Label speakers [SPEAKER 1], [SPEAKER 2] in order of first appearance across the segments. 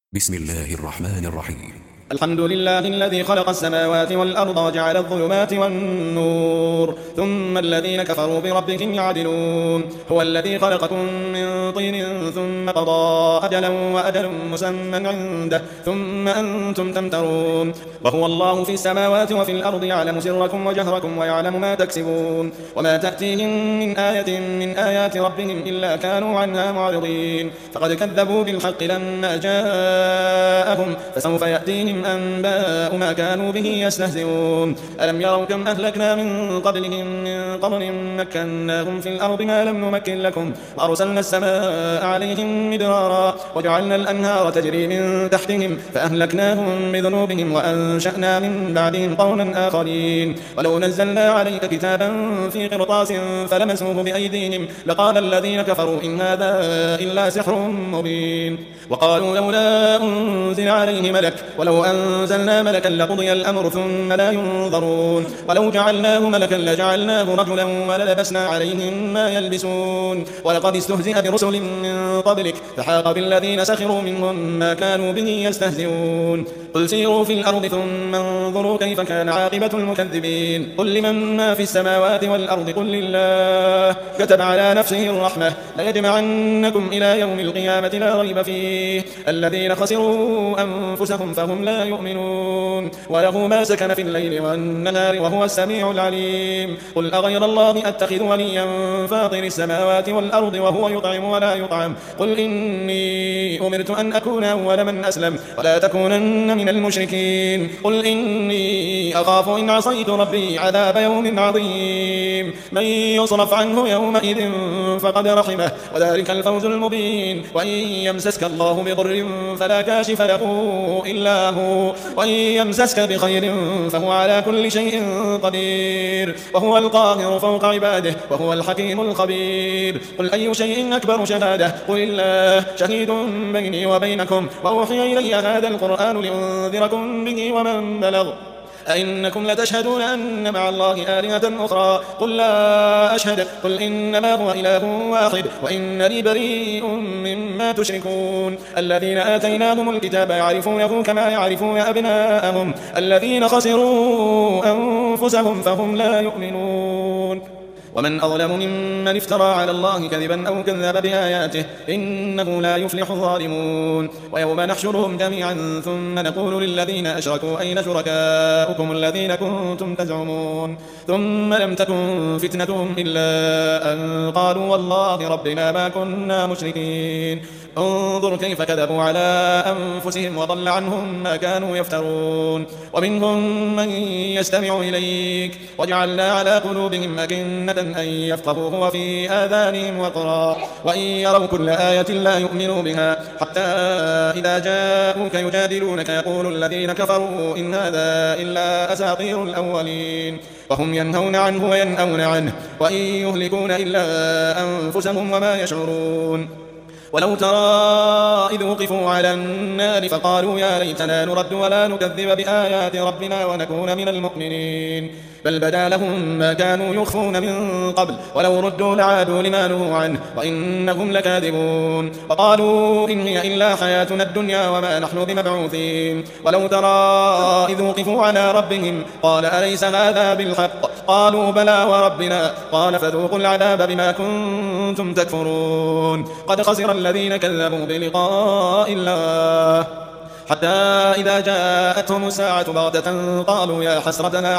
[SPEAKER 1] بسم الله الرحمن الرحيم.
[SPEAKER 2] الحمد لله الذي خلق السماوات والأرض وجعل الظلمات والنور ثم الذين كفروا بربهم يعدلون. هو الذي خلقكم من طين ثم قضى أجلا وأجل مسمى عنده ثم أنتم تمترون. وهو الله في السماوات وفي الأرض يعلم سركم وجهركم ويعلم ما تكسبون وما تأتيهم من آية من آيات ربهم إلا كانوا عنها معرضين. فقد كذبوا بالحق لما جاءهم فسوف يأتيهم أنباء ما كانوا به يستهزئون. ألم يروا كم أهلكنا من قبلهم من قرن مكناهم في الأرض ما لم نمكن لكم وأرسلنا السماء عليهم مدرارا وجعلنا الأنهار تجري من تحتهم فأهلكناهم بذنوبهم وأنشأنا من بعدهم قرنا آخرين. ولو نزلنا عليك كتابا في قرطاس فلمسوه بأيديهم لقال الذين كفروا إن هذا إلا سحر مبين. وقالوا لولا أنزل عليه ملك ولو أنزلنا ملكا لقضي الأمر ثم لا ينظرون. ولو جعلناه ملكا لجعلناه رجلا وللبسنا عليهم ما يلبسون. ولقد استهزئ برسل من قبلك فحاق بالذين سخروا منهم ما كانوا به يستهزئون. قل سيروا في الأرض ثم انظروا كيف كان عاقبة المكذبين. قل لمن ما في السماوات والأرض قل لله كتب على نفسه الرحمة ليجمعنكم إلى يوم القيامة لا ريب فيه الذين خسروا أنفسهم فهم لا يؤمنون. وله ما سكن في الليل والنهار وهو السميع العليم. قل أغير الله أتخذ وليا فاطر السماوات والأرض وهو يطعم ولا يطعم. قل إني أمرت أن أكون أول من أسلم ولا تكونن من المشركين. قل إني أخاف إن عصيت ربي عذاب يوم عظيم. من يصرف عنه يومئذ فقد رحمه وذلك الفوز المبين. وإن يمسسك الله بضر فلا كاشف له إلا هو وإن يمسسك بخير فهو على كل شيء قدير وهو القاهر فوق عباده وهو الحكيم الخبير. قل أي شيء أكبر شهادة قل الله شهيد بيني وبينكم وأوحي إلي هذا القرآن لأنذركم به ومن بلغ. أئنكم لتشهدون أن مع الله آلهة أخرى قل لا أشهد. قل إنما هو إله واحد وإنني بريء مما تشركون. الذين آتيناهم الكتاب يعرفونه كما يعرفون أبناءهم الذين خسروا أنفسهم فهم لا يؤمنون. ومن أظلم ممن افترى على الله كذبا أو كذب بآياته إنه لا يفلح الظالمون. ويوم نحشرهم جميعا ثم نقول للذين أشركوا أين شركاؤكم الذين كنتم تزعمون ثم لم تكن فتنتهم إلا أن قالوا والله ربنا ما كنا مشركين. انظر كيف كذبوا على أنفسهم وضل عنهم ما كانوا يفترون. ومنهم من يستمع إليك وجعلنا على قلوبهم أكنة أن يفقهوه وفي آذانهم وقرا وإن يروا كل آية لا يؤمنوا بها حتى إذا جاءوك يجادلونك يقول الذين كفروا إن هذا إلا أساطير الأولين. وهم ينهون عنه وينأون عنه وإن يهلكون إلا أنفسهم وما يشعرون. ولو ترى إذ وقفوا على النار فقالوا يا ليتنا نرد ولا نكذب بآيات ربنا ونكون من المؤمنين بل بدا لهم ما كانوا يخفون من قبل ولو ردوا لعادوا لما نهوا عنه وإنهم لكاذبون. وقالوا إن هي إلا حياتنا الدنيا وما نحن بمبعوثين. ولو ترى إذ وقفوا على ربهم قال أليس هذا بالحق قالوا بلى وربنا قال فذوقوا العذاب بما كنتم تكفرون. قد خسر الذين كذبوا بلقاء الله حتى إذا جاءتهم الساعة بغتة قالوا يا حسرتنا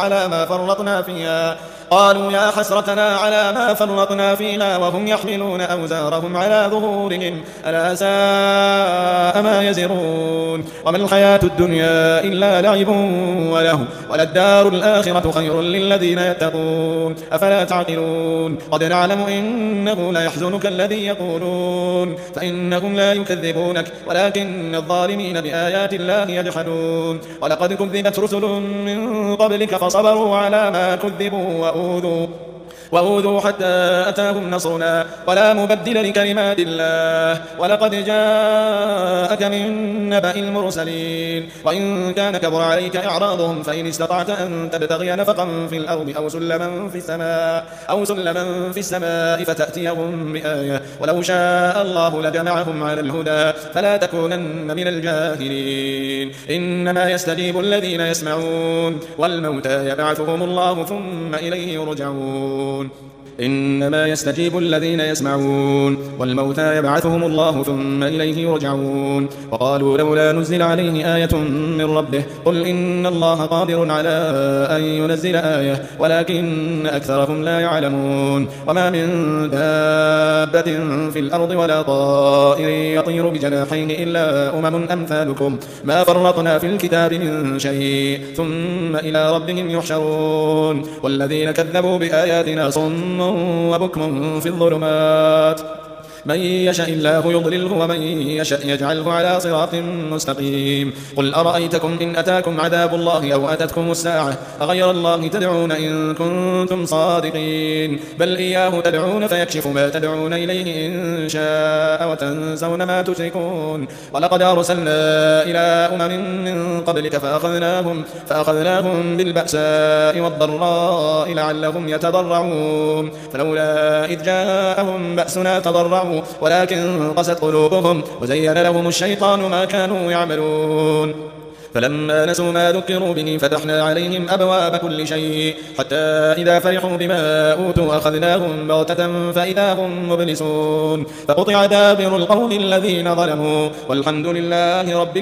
[SPEAKER 2] على ما فرطنا فيها وهم يحملون أوزارهم على ظهورهم ألا ساء ما يزرون. وما الحياة الدنيا إلا لعب وله وللدار الآخرة خير للذين يتقون أفلا تعقلون. قد نعلم إنه لا يحزنك الذي يقولون فإنهم لا يكذبونك ولكن الظالمين بآيات الله يجحدون. ولقد كذبت رسل من قبلك فصبروا على ما كذبوا وأوذوا حتى أتاهم نصرنا ولا مبدل لكلمات الله ولقد جاءك من نبأ المرسلين وإن كان كبر عليك إعراضهم فإن استطعت أن تبتغي نفقا في الأرض أو سلما في السماء فتأتيهم بآية ولو شاء الله لجمعهم على الهدى فلا تكونن من الجاهلين إنما يستجيب الذين يسمعون والموتى يبعثهم الله ثم إليه يرجعون إنما يستجيب الذين يسمعون والموتى يبعثهم الله ثم إليه يرجعون وقالوا لولا نزل عليه آية من ربه قل إن الله قادر على أن ينزل آية ولكن أكثرهم لا يعلمون وما من دابة في الأرض ولا طائر يطير بجناحين إلا أمثالكم ما فرطنا في الكتاب من شيء ثم إلى ربهم يحشرون والذين كذبوا بآياتنا صم وبكم في الظلمات من يشاء الله يضلله ومن يشاء يجعله على صراط مستقيم قل أرأيتكم إن أتاكم عذاب الله أو أتتكم الساعة أغير الله تدعون إن كنتم صادقين بل إياه تدعون فيكشف ما تدعون إليه إن شاء وتنسون ما تشركون ولقد أرسلنا إلى من قبلك فأخذناهم بالبأساء والضراء لعلهم يتضرعون فلولا إذ جاءهم بأسنا تضرعوا ولكن قست قلوبهم وزين لهم الشيطان ما كانوا يعملون فلما نسوا ما ذكروا به فتحنا عليهم أبواب كل شيء حتى إذا فرحوا بما أوتوا أخذناهم بغتة فإذا هم مبلسون فقطع دابر القوم الذين ظلموا والحمد لله رب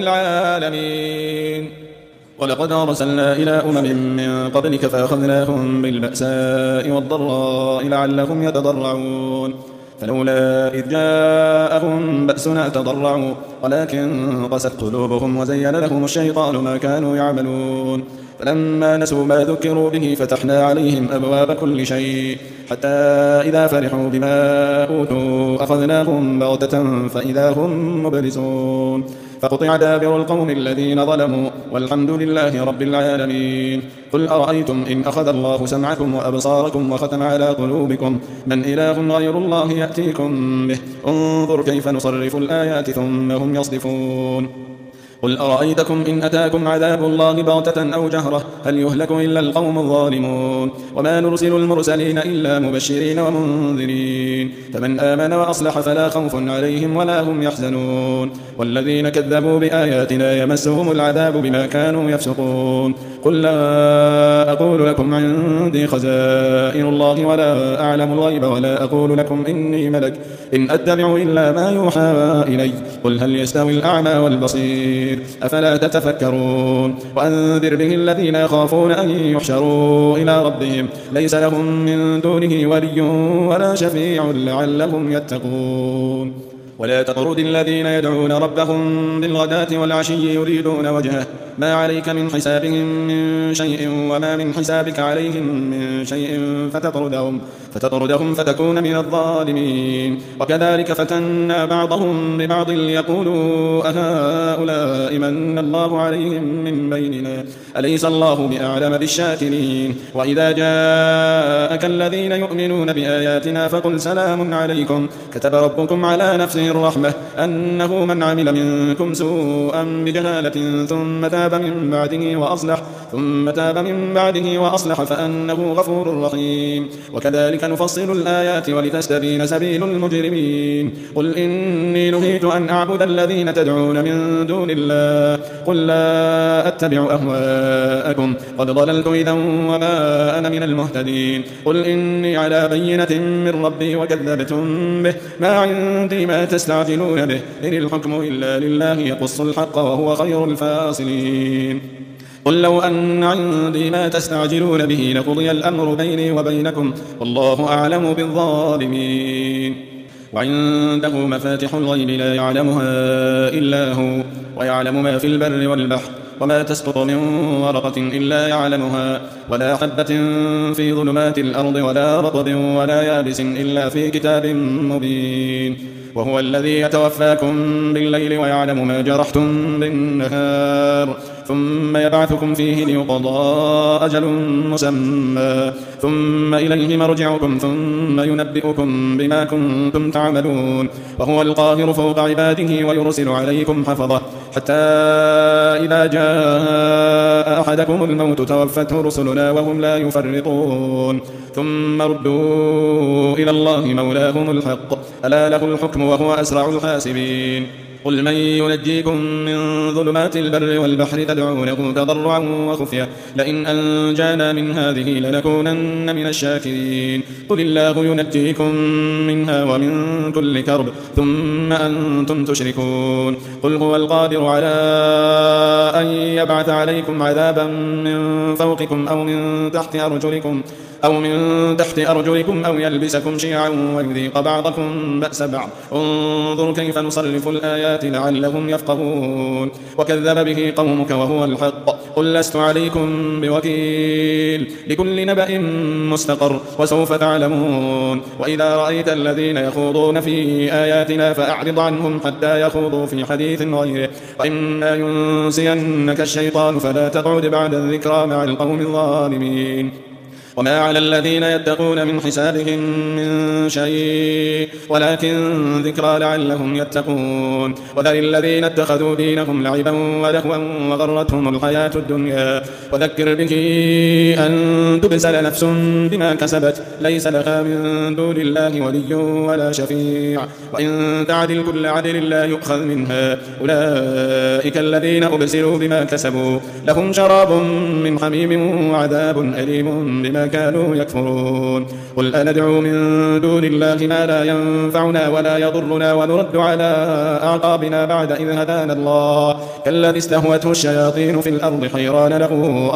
[SPEAKER 2] العالمين ولقد أرسلنا إلى من قبلك فأخذناهم بالبأساء والضراء لعلهم يتضرعون فلولا إذ جاءهم بأسنا تضرعوا ولكن قست قلوبهم وزين لهم الشيطان ما كانوا يعملون فلما نسوا ما ذكروا به فتحنا عليهم أبواب كل شيء حتى إذا فرحوا بما أوتوا أخذناهم بغتة فإذا هم مبلسون فقطع دابر القوم الذين ظلموا والحمد لله رب العالمين قل أرأيتم إن أخذ الله سمعكم وأبصاركم وختم على قلوبكم من إله غير الله يأتيكم به انظر كيف نصرف الآيات ثم هم يصدفون قل أرأيتكم إن أتاكم عذاب الله بغتة أو جهرة هل يهلك إلا القوم الظالمون وما نرسل المرسلين إلا مبشرين ومنذرين فمن آمن وأصلح فلا خوف عليهم ولا هم يحزنون والذين كذبوا بآياتنا يمسهم العذاب بما كانوا يفسقون قل لا أقول لكم عندي خزائن الله ولا أعلم الغيب ولا أقول لكم إني ملك إن أتبع إلا ما يوحى إلي قل هل يستوي الأعمى والبصير أفلا تتفكرون وأنذر به الذين يخافون أن يحشروا إلى ربهم ليس لهم من دونه ولي ولا شفيع لعلهم يتقون ولا تطرد الذين يدعون ربهم بالغداة والعشي يريدون وجهه ما عليك من حسابهم من شيء وما من حسابك عليهم من شيء فتطردهم فتكون من الظالمين وكذلك فتنا بعضهم ببعض ليقولوا أهؤلاء من الله عليهم من بيننا أليس الله بأعلم بالشاكرين وإذا جاءك الذين يؤمنون بآياتنا فقل سلام عليكم كتب ربكم على نفسه الرحمة أنه من عمل منكم سوءا بجهالة ثم تاب من بعده وأصلح فأنه غفور رحيم وكذلك نفصل الآيات ولتستبين سبيل المجرمين قل إني نهيت أن أعبد الذين تدعون من دون الله قل لا أتبع أهواءكم قد ضللت إذا وما أنا من المهتدين قل إني على بينة من ربي وكذبتم به ما عندي ما تستعجلون به إن الحكم إلا لله يقص الحق وهو خير الفاصلين قل لو أن عندي ما تستعجلون به لقضي الأمر بيني وبينكم والله أعلم بالظالمين وعنده مفاتح الغيب لا يعلمها إلا هو ويعلم ما في البر والبحر وما تسقط من ورقة إلا يعلمها ولا حبة في ظلمات الأرض ولا رطب ولا يابس إلا في كتاب مبين وهو الذي يتوفاكم بالليل ويعلم ما جرحتم بالنهار ثم يبعثكم فيه ليقضى أجل مسمى ثم إليه مرجعكم ثم ينبئكم بما كنتم تعملون وهو القاهر فوق عباده ويرسل عليكم حفظة حتى إذا جاء أحدكم الموت توفته رسلنا وهم لا يفرطون ثم ردوا إلى الله مولاهم الحق ألا له الحكم وهو أسرع الحاسبين قل من ينجيكم من ظلمات البر والبحر تدعونه تضرعا وخفية لئن أنجانا من هذه لنكونن من الشاكرين قل الله ينجيكم منها ومن كل كرب ثم أنتم تشركون قل هو القادر على أن يبعث عليكم عذابا من فوقكم أو من تحت أرجلكم أو يلبسكم شيعا ويذيق بعضكم بأس بعض انظر كيف نصرف الآيات لعلهم يفقهون وكذب به قومك وهو الحق قل لست عليكم بوكيل لكل نبأ مستقر وسوف تعلمون وإذا رأيت الذين يخوضون في آياتنا فأعرض عنهم حتى يخوضوا في حديث غيره وإما ينسينك الشيطان فلا تقعد بعد الذكرى مع القوم الظالمين وما على الذين يتقون من حسابهم من شيء ولكن ذكرى لعلهم يتقون وذر الذين اتخذوا دينهم لعبا ولهوا وغرتهم الحياة الدنيا وذكر به أن تبسل نفس بما كسبت ليس لها من دون الله ولي ولا شفيع وإن تعدل كل عدل لا يؤخذ منها أولئك الذين أبسلوا بما كسبوا لهم شراب من حميم وعذاب أليم بما كانوا يكفرون قل أندعو من دون الله ما لا ينفعنا ولا يضرنا ونرد على أعقابنا بعد إذ هدانا الله كالذي استهوته الشياطين في الأرض حيران له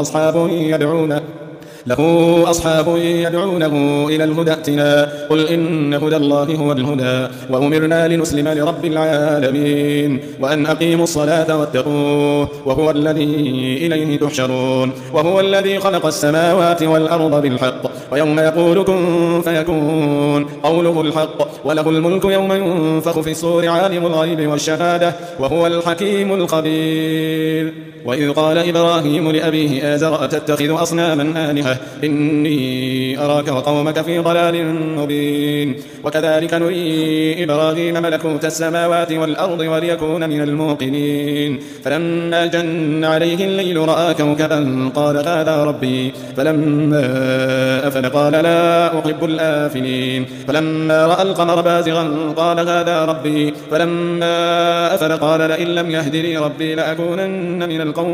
[SPEAKER 2] أصحاب يدعونه إلى الهدى ائتنا قل إن هدى الله هو الهدى وأمرنا لنسلم لرب العالمين وأن أقيموا الصلاة واتقوه وهو الذي إليه تحشرون وهو الذي خلق السماوات والأرض بالحق ويوم يقول كن فيكون قوله الحق وله الملك يوم ينفخ في الصور عالم الغيب والشهادة وهو الحكيم الخبير وإذ قال إبراهيم لأبيه آزر أتتخذ أصناما آلهة إني أراك وقومك في ضلال مبين وكذلك نري إبراهيم ملكوت السماوات والأرض وليكون من الموقنين فلما جن عليه الليل رأى كوكبا قال هذا ربي فلما أفل قال لا أحب الآفلين فلما رأى القمر بازغا قال هذا ربي فلما أفل قال لئن لم يهدني ربي لأكونن من القوم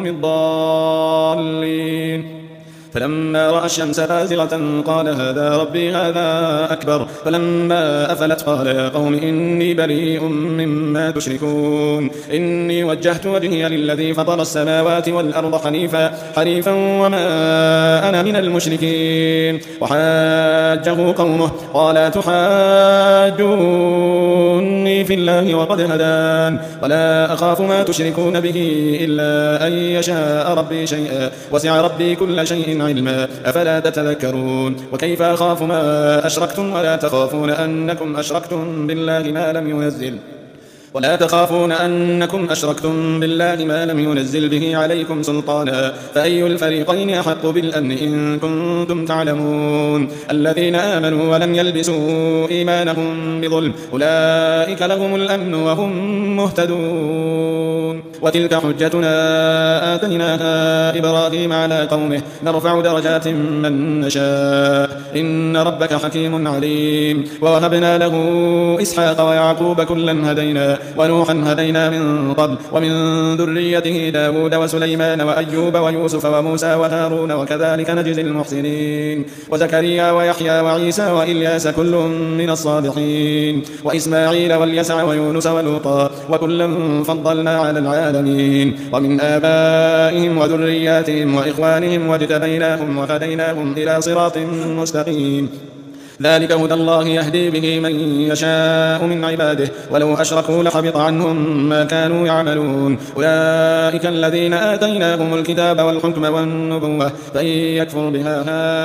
[SPEAKER 2] الضالين فلما رأى الشمس بازغة قال هذا ربي هذا أكبر فلما أفلت قال يا قوم إني بريء مما تشركون إني وجهت وجهي للذي فطر السماوات والأرض حنيفا وما أنا من المشركين وحاجه قومه قال تحاجوني في الله وقد هدان ولا أخاف ما تشركون به إلا أن يشاء ربي شيئا وسع ربي كل شيء علما أفلا تتذكرون وكيف أخاف ما أشركتم ولا تخافون أنكم أشركتم بالله ما لم ينزل به عليكم سلطانا فأي الفريقين أحق بالأمن إن كنتم تعلمون الذين آمنوا ولم يلبسوا إيمانهم بظلم أولئك لهم الأمن وهم مهتدون وتلك حجتنا آتيناها إبراهيم على قومه نرفع درجات من نشاء إن ربك حكيم عليم ووهبنا له إسحاق ويعقوب كلا هدينا ونوحا هدينا من قبل ومن ذريته داود وسليمان وأيوب ويوسف وموسى وهارون وكذلك نجزي المحسنين وزكريا ويحيى وعيسى وإلياس كل من الصالحين وإسماعيل واليسع ويونس ولوطا وكلا فضلنا على العالمين ومن آبائهم وذرياتهم وإخوانهم واجتبيناهم وهديناهم إلى صراط مستقيم ذلك هدى الله يهدي به من يشاء من عباده ولو أشركوا لحبط عنهم ما كانوا يعملون أولئك الذين آتيناهم الكتاب والحكم والنبوة فإن يكفر بها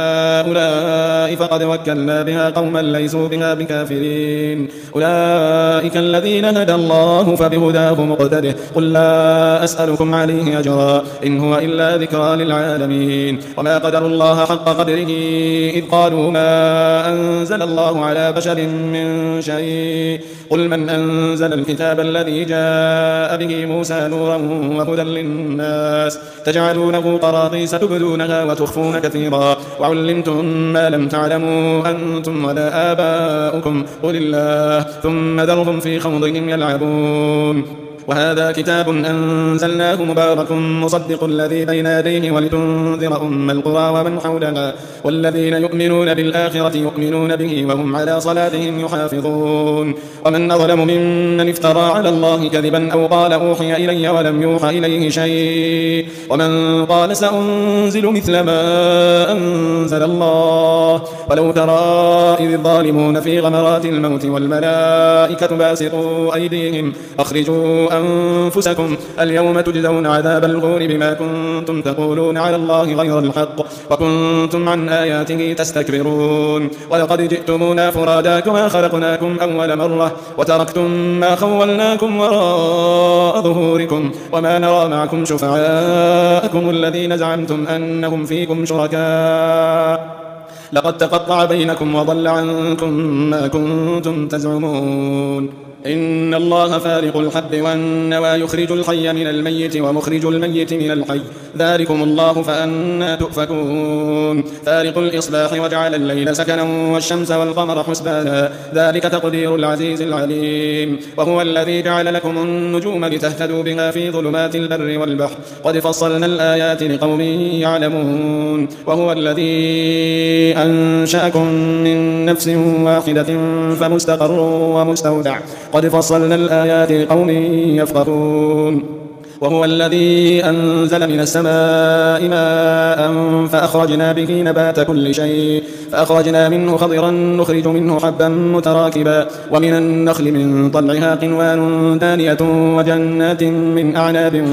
[SPEAKER 2] هؤلاء فقد وكلنا بها قوما ليسوا بها بكافرين أولئك الذين هدى الله فبهداه مقتده قل لا أسألكم عليه أجرا إن هو إلا ذكرى للعالمين وما قدروا الله حق قدره إذ قالوا ما أنزل الله على بشر من شيء قل من أنزل الكتاب الذي جاء به موسى نورا وهدى للناس تجعلونه قراطيس تبدونها وتخفون كثيرا وعلمتم ما لم تعلموا أنتم ولا آباؤكم قل الله ثم ذرهم في خوضهم يلعبون وهذا كتاب أنزلناه مبارك مصدق الذي بين يديه ولتنذر أم القرى ومن حولها والذين يؤمنون بالآخرة يؤمنون به وهم على صلاتهم يحافظون ومن أظلم ممن افترى على الله كذبا أو قال أوحي إلي ولم يوحى إليه شيء ومن قال سأنزل مثل ما أنزل الله ولو ترى إذ الظالمون في غمرات الموت والملائكة باسطوا أيديهم أخرجوا أنفسكم اليوم تجزون عذاب الغور بما كنتم تقولون على الله غير الحق وكنتم عن آياته تستكبرون ولقد جئتمونا فرادا كما خلقناكم أول مرة وتركتم ما خولناكم وراء ظهوركم وما نرى معكم شفعاءكم الذين زعمتم أنهم فيكم شركاء لقد تقطع بينكم وضل عنكم ما كنتم تزعمون إن الله فارق الحب والنوى يخرج الحي من الميت ومخرج الميت من الحي ذلكم الله فأنى تؤفكون فارق الإصباح وجعل الليل سكنا والشمس والقمر حسبانا ذلك تقدير العزيز العليم وهو الذي جعل لكم النجوم لتهتدوا بها في ظلمات البر والبحر قد فصلنا الآيات لقوم يعلمون وهو الذي أنشأكم من نفس واحدة فمستقر ومستودع قد فصلنا الآيات لقوم يفقهون وهو الذي أنزل من السماء ماء فأخرجنا به نبات كل شيء فأخرجنا منه خضرا نخرج منه حبا متراكبا ومن النخل من طلعها قنوان دانية وجنات من أعناب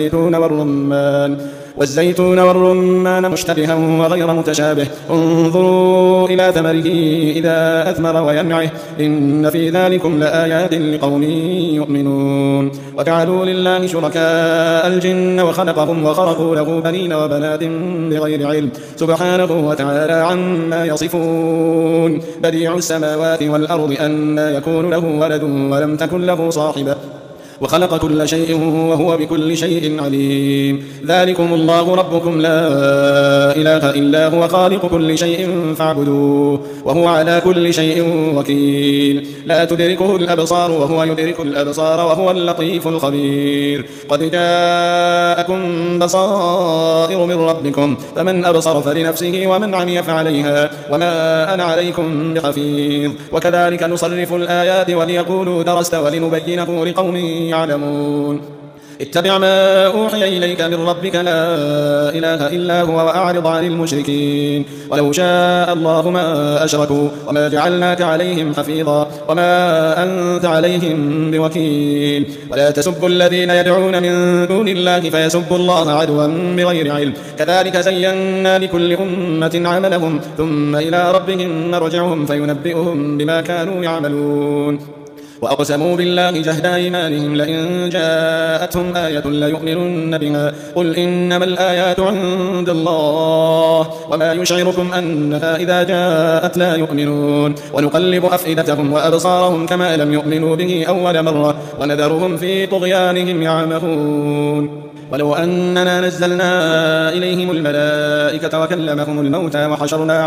[SPEAKER 2] والزيتون والرمان مشتبها وغير متشابه انظروا إلى ثمره إذا أثمر وينعه إن في ذلكم لآيات لقوم يؤمنون وجعلوا لله شركاء الجن وخلقهم وخرقوا له بنين وبنات بغير علم سبحانه وتعالى عما يصفون بديع السماوات والأرض أنى يكون له ولد ولم تكن له صاحبة وخلق كل شيء وهو بكل شيء عليم ذلكم الله ربكم لا إله إلا هو خالق كل شيء فاعبدوه وهو على كل شيء وكيل لا تدركه الأبصار وهو يدرك الأبصار وهو اللطيف الخبير قد جاءكم بصائر من ربكم فمن أبصر فلنفسه ومن عمي فعليها وما أنا عليكم بحفيظ وكذلك نصرف الآيات وليقولوا درست ولنبينه لقوم يعلمون اتبع ما أوحي إليك من ربك لا إله إلا هو وأعرض عن المشركين ولو شاء الله ما أشركوا وما جعلناك عليهم حفيظا وما أنت عليهم بوكيل ولا تسبوا الذين يدعون من دون الله فيسبوا الله عدوا بغير علم كذلك زينا لكل أمة عملهم ثم إلى ربهم مرجعهم فينبئهم بما كانوا يعملون وأقسموا بالله جهد أيمانهم لئن جاءتهم آية ليؤمنن بها قل إنما الآيات عند الله وما يشعركم أنها إذا جاءت لا يؤمنون ونقلب أفئدتهم وأبصارهم كما لم يؤمنوا به أول مرة ونذرهم في طغيانهم يعمهون ولو أننا نزلنا إليهم الملائكة وكلمهم الموتى وحشرنا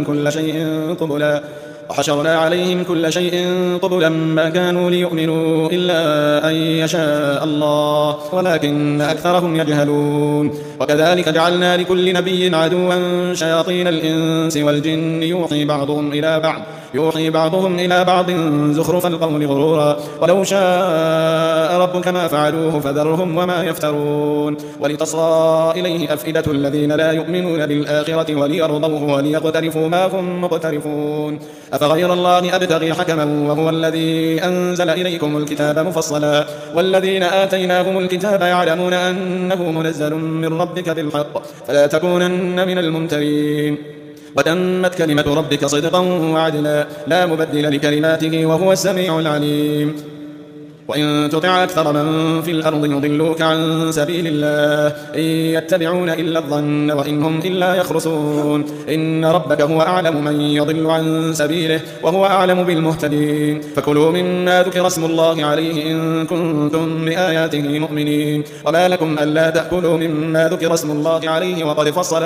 [SPEAKER 2] عليهم كل شيء قبلا ما كانوا ليؤمنوا إلا أن يشاء الله ولكن أكثرهم يجهلون وكذلك جعلنا لكل نبي عدوا شياطين الإنس والجن يوحي بعضهم إلى بعض يوحي بعضهم إلى بعض زخرف القول غرورا ولو شاء ربك ما فعلوه فذرهم وما يفترون ولتصغى إليه أفئدة الذين لا يؤمنون بالآخرة وليرضوه وليقترفوا ما هم مقترفون أفغير الله أبتغي حكما وهو الذي أنزل إليكم الكتاب مفصلا والذين آتيناهم الكتاب يعلمون أنه منزل من ربك بالحق فلا تكونن من الممترين وتمت كلمة ربك صدقا وعدلا لا مبدل لكلماته وهو السميع العليم وإن تطع أكثر من في الأرض يضلوك عن سبيل الله إن يتبعون إلا الظن وإن هم إلا يخرسون إن ربك هو أعلم من يضل عن سبيله وهو أعلم بالمهتدين فكلوا مما ذكر اسم الله عليه إن كنتم بآياته مؤمنين وما لكم ألا تأكلوا مما ذكر اسم الله عليه وقد فصل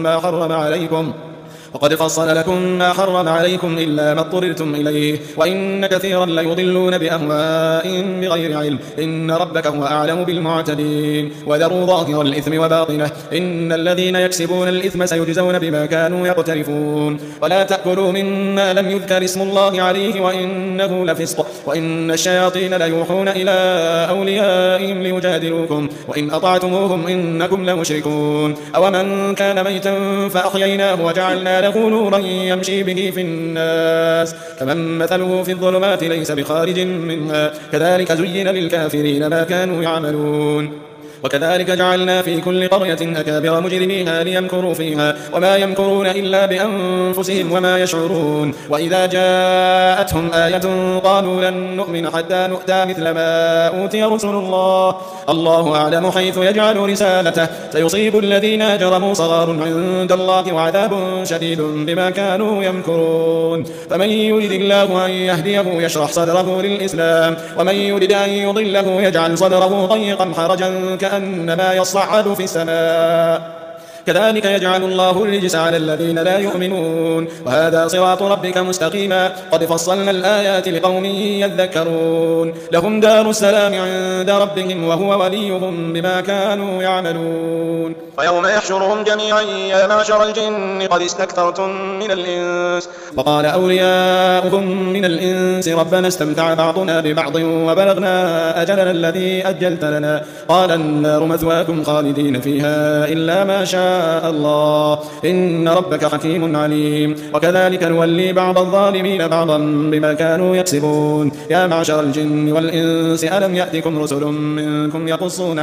[SPEAKER 2] لكم ما حرم عليكم إلا ما اضطررتم إليه وإن كثيرا ليضلون بأهوائهم بغير علم إن ربك هو أعلم بالمعتدين وذروا ظاهر الإثم وباطنه إن الذين يكسبون الإثم سيجزون بما كانوا يقترفون ولا تأكلوا مما لم يذكر اسم الله عليه وإنه لفسق وإن الشياطين ليوحون إلى أوليائهم ليجادلوكم وإن أطعتموهم إنكم لمشركون أومن كان ميتا فأحييناه وجعلنا له نورا يمشي به في الناس كمن مثله في الظلمات ليس بخارج منها كذلك زين للكافرين ما كانوا يعملون وكذلك جعلنا في كل قرية أكابر مجرميها ليمكروا فيها وما يمكرون إلا بأنفسهم وما يشعرون وإذا جاءتهم آية قالوا لن نؤمن حتى نؤتى مثل ما أوتي رسل الله أعلم حيث يجعل رسالته سيصيب الذين أجرموا صغار عند الله وعذاب شديد بما كانوا يمكرون فمن يريد الله أن يهديه يشرح صدره للإسلام ومن يريد أن يضله يجعل صدره ضيقا حرجا كأنما يصعد في السماء كذلك يجعل الله الرجس على الذين لا يؤمنون وهذا صراط ربك مستقيما قد فصلنا الآيات لقوم يذكرون لهم دار السلام عند ربهم وهو وليهم بما كانوا يعملون ويوم يحشرهم جميعا يا معشر الجن قد استكثرتم من الإنس وقال أولياؤهم من الإنس ربنا استمتع بعضنا ببعض وبلغنا أجلنا الذي أجلت لنا قال النار مثواكم خالدين فيها إلا ما شاء الله إن ربك حكيم عليم وكذلك نولي بعض الظالمين بعضا بما كانوا يكسبون يا معشر الجن والإنس ألم يأتكم رسل منكم يقصون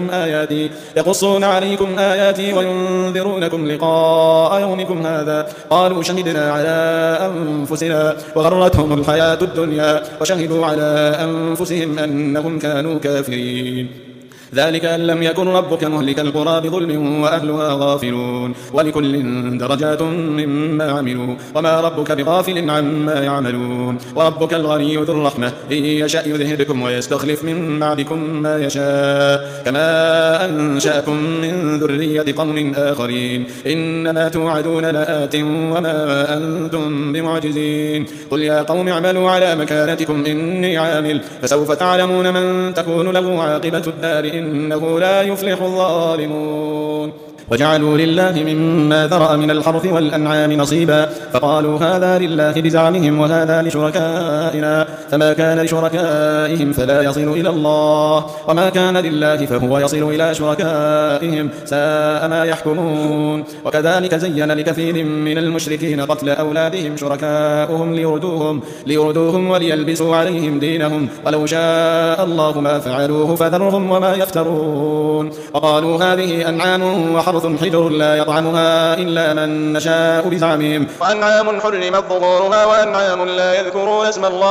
[SPEAKER 2] عليكم آياتي وينذرونكم لقاء يومكم هذا قالوا شهدنا على أنفسنا وغرتهم الحياة الدنيا وشهدوا على أنفسهم أنهم كانوا كافرين ذلك أن لم يكن ربك مهلك القرى بظلم وأهلها غافلون ولكل درجات مما عملوا وما ربك بغافل عما يعملون وربك الغني ذو الرحمة إن يشأ يذهبكم ويستخلف من بعدكم ما يشاء كما أنشأكم من ذرية قوم آخرين إنما توعدون لآت وما أنتم بمعجزين قل يا قوم اعملوا على مكانتكم إني عامل فسوف تعلمون من تكون له عاقبة الدار إنه لا يفلح الظالمون وجعلوا لله مما ذرأ من الحرث والأنعام نصيبا فقالوا هذا لله بزعمهم وهذا لشركائنا فما كان لشركائهم فلا يصل إلى الله وما كان لله فهو يصل إلى شركائهم ساء ما يحكمون وكذلك زين لكثير من المشركين قتل أولادهم شركاؤهم ليردوهم وليلبسوا عليهم دينهم ولو شاء الله ما فعلوه فذرهم وما يفترون وقالوا هذه أنعام وحرث حجر لا يطعمها إلا من نشاء بزعمهم وأنعام حرمت ظهورها وأنعام لا يذكرون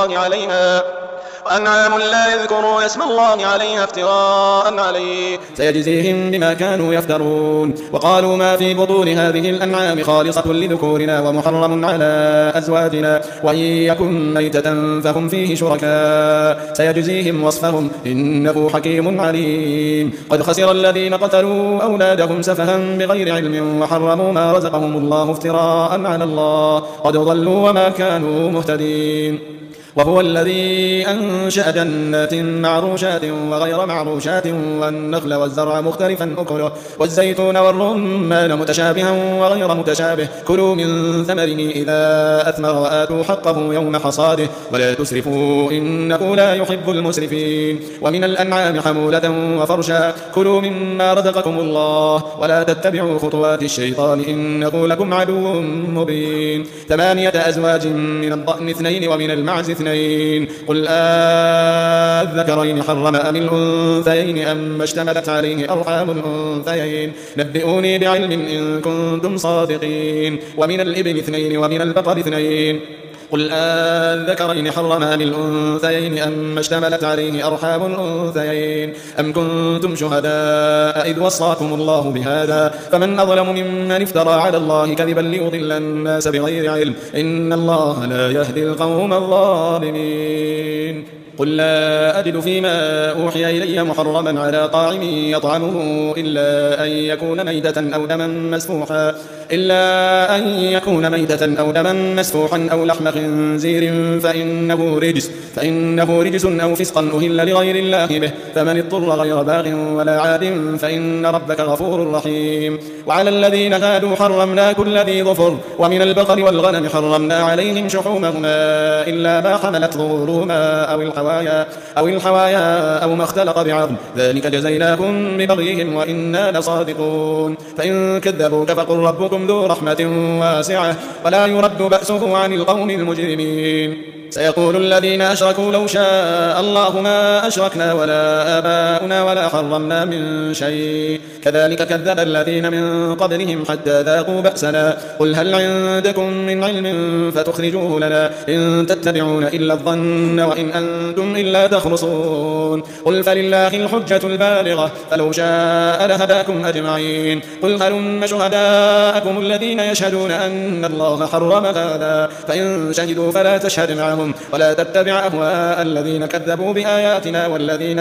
[SPEAKER 2] اسم الله عليها افتراء عليه سيجزيهم بما كانوا يفترون وقالوا ما في بطون هذه الأنعام خالصة لذكورنا ومحرم على أزواجنا وإن يكن ميتة فهم فيه شركاء سيجزيهم وصفهم إنه حكيم عليم قد خسر الذين قتلوا أولادهم سفها بغير علم وحرموا ما رزقهم الله افتراء على الله قد ضلوا وما كانوا مهتدين وهو الذي أنشأ جنات معروشات وغير معروشات والنخل والزرع مختلفا أكله والزيتون والرمان متشابها وغير متشابه كلوا من ثمره إذا أثمر وآتوا حقه يوم حصاده ولا تسرفوا إنه لا يحب المسرفين ومن الأنعام حمولة وفرشا كلوا مما رزقكم الله ولا تتبعوا خطوات الشيطان إنه لكم عدو مبين 8 أزواج من الضأن 2 ومن المعز 2 قل الذكرين حرم أم الأنثيين أم اشتملت عليه أرحام الأنثيين نبئوني بعلم إن كنتم صادقين ومن الإبل 2 ومن البقر 2 قل الذكرين حرم أم الأنثيين أم اشتملت عليه أرحام الأنثيين أم كنتم شهداء إذ وصاكم الله بهذا فمن أظلم ممن افترى على الله كذبا ليضل الناس بغير علم إن الله لا يهدي القوم الظالمين قل لا أجد فيما أوحي إلي محرما على طاعم يطعمه إلا أن يكون ميتة أو دما مسفوحا أو لحم خنزير فإنه رجس أو فسقا أهل لغير الله به فمن اضطر غير باغ ولا عاد فإن ربك غفور رحيم وعلى الذين هادوا حرمنا كل ذي ظفر ومن البقر والغنم حرمنا عليهم شحومهما إلا ما حملت ظهورهما أو الحوايا أو ما اختلط بعظم ذلك جزيناهم ببغيهم وإنا لصادقون فإن كذبوك فقل ربكم ذو رحمة واسعة ولا يرد بأسه عن القوم المجرمين سيقول الذين أشركوا لو شاء الله ما أشركنا ولا آباؤنا ولا حرمنا من شيء كذلك كذب الذين من قبلهم حتى ذاقوا بأسنا قل هل عندكم من علم فتخرجوه لنا إن تتبعون إلا الظن وإن أنتم إلا تخرصون قل فلله الحجة البالغة فلو شاء لهداكم أجمعين قل هلم شهداءكم الذين يشهدون أن الله حرم هذا فإن شهدوا فلا تشهد معهم ولا تتبع أهواء الذين كذبوا بآياتنا والذين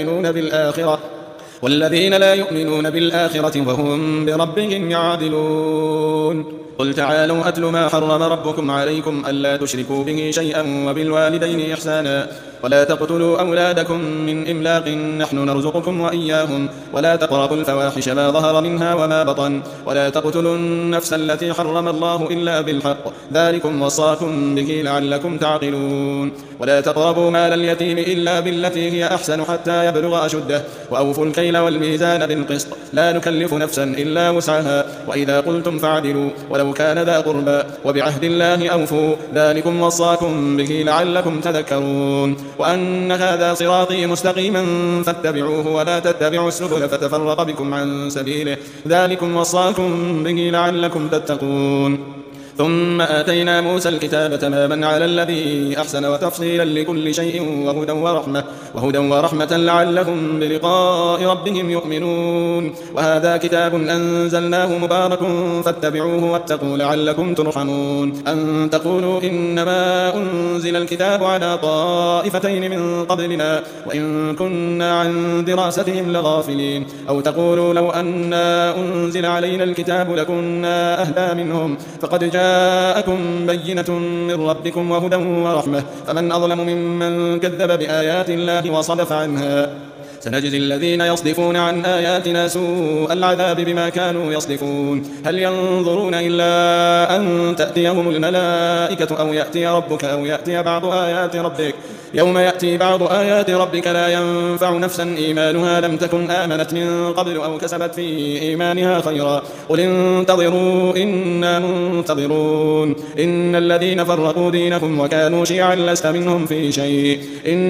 [SPEAKER 2] لا يؤمنون بالآخرة وهم بربهم يعدلون قل تعالوا أتل ما حرم ربكم عليكم ألا تشركوا به شيئا وبالوالدين إحسانا ولا تقتلوا أولادكم من إملاق نحن نرزقكم وإياهم ولا تقربوا الفواحش ما ظهر منها وما بطن ولا تقتلوا النفس التي حرم الله إلا بالحق ذلكم وصاكم به لعلكم تعقلون ولا تقربوا مال اليتيم إلا بالتي هي أحسن حتى يبلغ أشده وأوفوا الكيل والميزان بالقسط لا نكلف نفسا إلا وسعها وإذا قلتم فاعدلوا ولو كان ذا قربى وبعهد الله أوفوا ذلكم وصاكم به لعلكم تذكرون وأن هذا صراطي مستقيما فاتبعوه ولا تتبعوا السبل فتفرق بكم عن سبيله ذلكم وصاكم به لعلكم تتقون ثم آتينا موسى الكتاب تماما على الذي أحسن وتفصيلا لكل شيء وهدى ورحمة لعلهم بلقاء ربهم يؤمنون وهذا كتاب أنزلناه مبارك فاتبعوه واتقوا لعلكم ترحمون أن تقولوا إنما أنزل الكتاب على طائفتين من قبلنا وإن كنا عن دراستهم لغافلين أو تقولوا لو أنا أنزل علينا الكتاب لكنا أهدى منهم فقد جاءكم بينة من ربكم وهدى ورحمة فمن أظلم ممن كذب بآيات الله وصدف عنها سنجزي الذين يصدفون عن آياتنا سوء العذاب بما كانوا يصدفون هل ينظرون إلا أن تأتيهم الملائكة أو يأتي ربك أو يأتي بعض آيات ربك يوم يأتي بعض آيات ربك لا ينفع نفسا إيمانها لم تكن آمنت من قبل أو كسبت في إيمانها خيرا قل انتظروا إنا منتظرون إن الذين فرقوا دينهم وكانوا شيعا لست منهم في شيء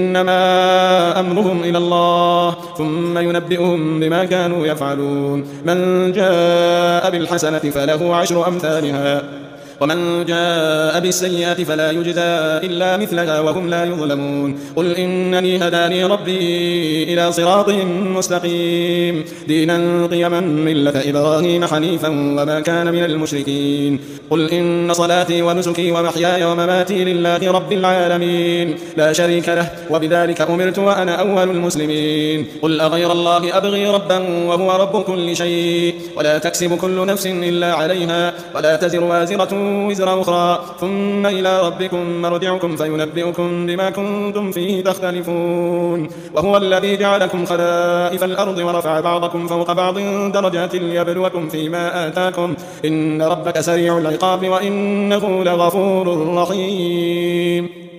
[SPEAKER 2] إنما أمرهم إلى الله ثم ينبئهم بما كانوا يفعلون من جاء بالحسنة فله 10 أمثالها ومن جاء بالسيئات فلا يجزى إلا مثلها وهم لا يظلمون قل إنني هداني ربي إلى صراط مستقيم دينا قيما ملة إبراهيم حنيفا وما كان من المشركين قل إن صلاتي ونسكي ومحياي ومماتي لله رب العالمين لا شريك له وبذلك أمرت وأنا أول المسلمين قل أغير الله أبغي ربا وهو رب كل شيء ولا تكسب كل نفس إلا عليها ولا تزر وازرة وزر أخرى ثم إلى ربكم مرجعكم فينبئكم بما كنتم فيه تختلفون وهو الذي جعلكم خلائف الأرض ورفع بعضكم فوق بعض درجات ليبلوكم فيما آتاكم إن ربك سريع العقاب وإنه لغفور رحيم